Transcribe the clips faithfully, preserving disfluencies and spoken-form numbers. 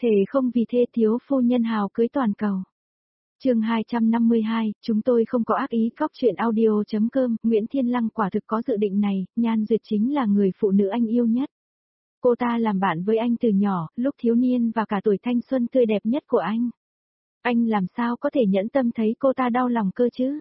Thề không vì thê thiếu phu nhân hào cưới toàn cầu. Chương hai trăm năm mươi hai, chúng tôi không có ác ý. Cóc truyện audio.com. Nguyễn Thiên Lăng quả thực có dự định này, Nhan Duyệt chính là người phụ nữ anh yêu nhất. Cô ta làm bạn với anh từ nhỏ, lúc thiếu niên và cả tuổi thanh xuân tươi đẹp nhất của anh. Anh làm sao có thể nhẫn tâm thấy cô ta đau lòng cơ chứ?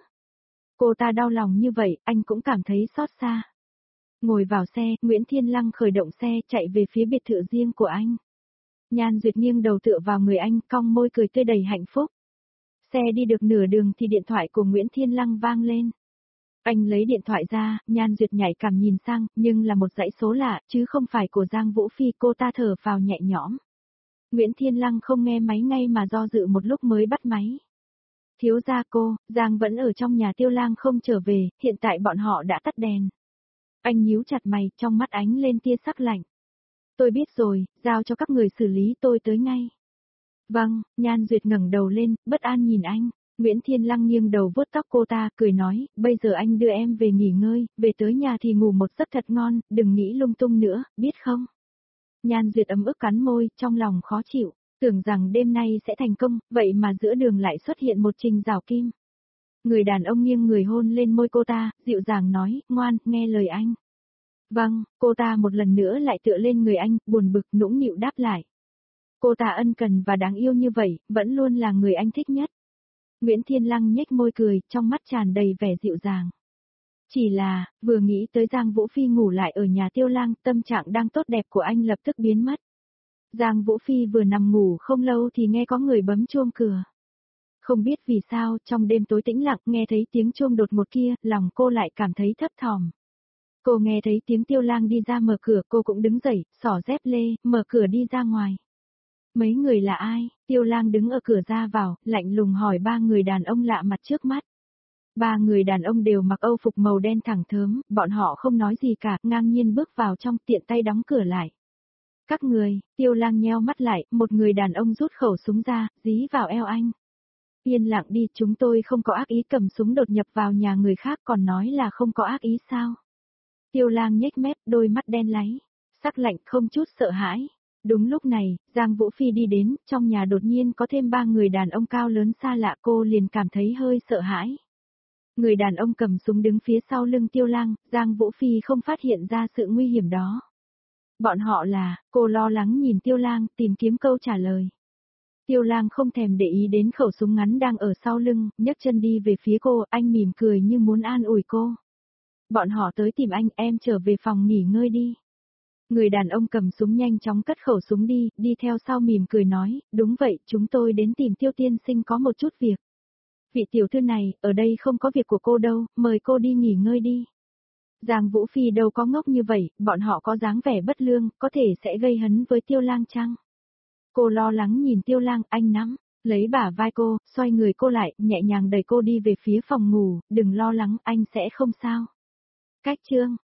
Cô ta đau lòng như vậy, anh cũng cảm thấy xót xa. Ngồi vào xe, Nguyễn Thiên Lăng khởi động xe, chạy về phía biệt thự riêng của anh. Nhan Duyệt nghiêng đầu tựa vào người anh, cong môi cười tươi đầy hạnh phúc. Xe đi được nửa đường thì điện thoại của Nguyễn Thiên Lăng vang lên. Anh lấy điện thoại ra, Nhan Duyệt nhạy cảm nhìn sang, nhưng là một dãy số lạ, chứ không phải của Giang Vũ Phi. Cô ta thở vào nhẹ nhõm. Nguyễn Thiên Lăng không nghe máy ngay mà do dự một lúc mới bắt máy. Thiếu gia cô, Giang vẫn ở trong nhà Tiêu Lang không trở về, hiện tại bọn họ đã tắt đèn. Anh nhíu chặt mày, trong mắt ánh lên tia sắc lạnh. Tôi biết rồi, giao cho các người xử lý, tôi tới ngay. Vâng, Nhan Duyệt ngẩng đầu lên, bất an nhìn anh. Nguyễn Thiên Lăng nghiêng đầu vuốt tóc cô ta, cười nói, bây giờ anh đưa em về nghỉ ngơi, về tới nhà thì ngủ một giấc thật ngon, đừng nghĩ lung tung nữa, biết không? Nhan Duyệt ấm ức cắn môi, trong lòng khó chịu, tưởng rằng đêm nay sẽ thành công, vậy mà giữa đường lại xuất hiện một Trình Giảo Kim. Người đàn ông nghiêng người hôn lên môi cô ta, dịu dàng nói, ngoan, nghe lời anh. Vâng, cô ta một lần nữa lại tựa lên người anh, buồn bực nũng nịu đáp lại. Cô ta ân cần và đáng yêu như vậy, vẫn luôn là người anh thích nhất. Nguyễn Thiên Lăng nhếch môi cười, trong mắt tràn đầy vẻ dịu dàng. Chỉ là, vừa nghĩ tới Giang Vũ Phi ngủ lại ở nhà Tiêu Lang, tâm trạng đang tốt đẹp của anh lập tức biến mất. Giang Vũ Phi vừa nằm ngủ không lâu thì nghe có người bấm chuông cửa. Không biết vì sao, trong đêm tối tĩnh lặng nghe thấy tiếng chuông đột ngột kia, lòng cô lại cảm thấy thấp thỏm. Cô nghe thấy tiếng Tiêu Lang đi ra mở cửa, cô cũng đứng dậy, xỏ dép lê, mở cửa đi ra ngoài. Mấy người là ai? Tiêu Lang đứng ở cửa ra vào, lạnh lùng hỏi ba người đàn ông lạ mặt trước mắt. Ba người đàn ông đều mặc âu phục màu đen thẳng thớm, bọn họ không nói gì cả, ngang nhiên bước vào trong, tiện tay đóng cửa lại. Các người, Tiêu Lang nheo mắt lại, một người đàn ông rút khẩu súng ra, dí vào eo anh. Yên lặng đi, chúng tôi không có ác ý. Cầm súng đột nhập vào nhà người khác còn nói là không có ác ý sao? Tiêu Lang nhếch mép, đôi mắt đen láy, sắc lạnh không chút sợ hãi. Đúng lúc này, Giang Vũ Phi đi đến, trong nhà đột nhiên có thêm ba người đàn ông cao lớn xa lạ, cô liền cảm thấy hơi sợ hãi. Người đàn ông cầm súng đứng phía sau lưng Tiêu Lang, Giang Vũ Phi không phát hiện ra sự nguy hiểm đó. Bọn họ là, cô lo lắng nhìn Tiêu Lang, tìm kiếm câu trả lời. Tiêu Lang không thèm để ý đến khẩu súng ngắn đang ở sau lưng, nhấc chân đi về phía cô, anh mỉm cười như muốn an ủi cô. Bọn họ tới tìm anh, em trở về phòng nghỉ ngơi đi. Người đàn ông cầm súng nhanh chóng cất khẩu súng đi, đi theo sau mỉm cười nói, đúng vậy, chúng tôi đến tìm Tiêu tiên sinh có một chút việc. Vị tiểu thư này, ở đây không có việc của cô đâu, mời cô đi nghỉ ngơi đi. Giang Vũ Phi đâu có ngốc như vậy, bọn họ có dáng vẻ bất lương, có thể sẽ gây hấn với Tiêu Lang chăng? Cô lo lắng nhìn Tiêu Lang, anh nắm, lấy bả vai cô, xoay người cô lại, nhẹ nhàng đẩy cô đi về phía phòng ngủ, đừng lo lắng, anh sẽ không sao. Cách chương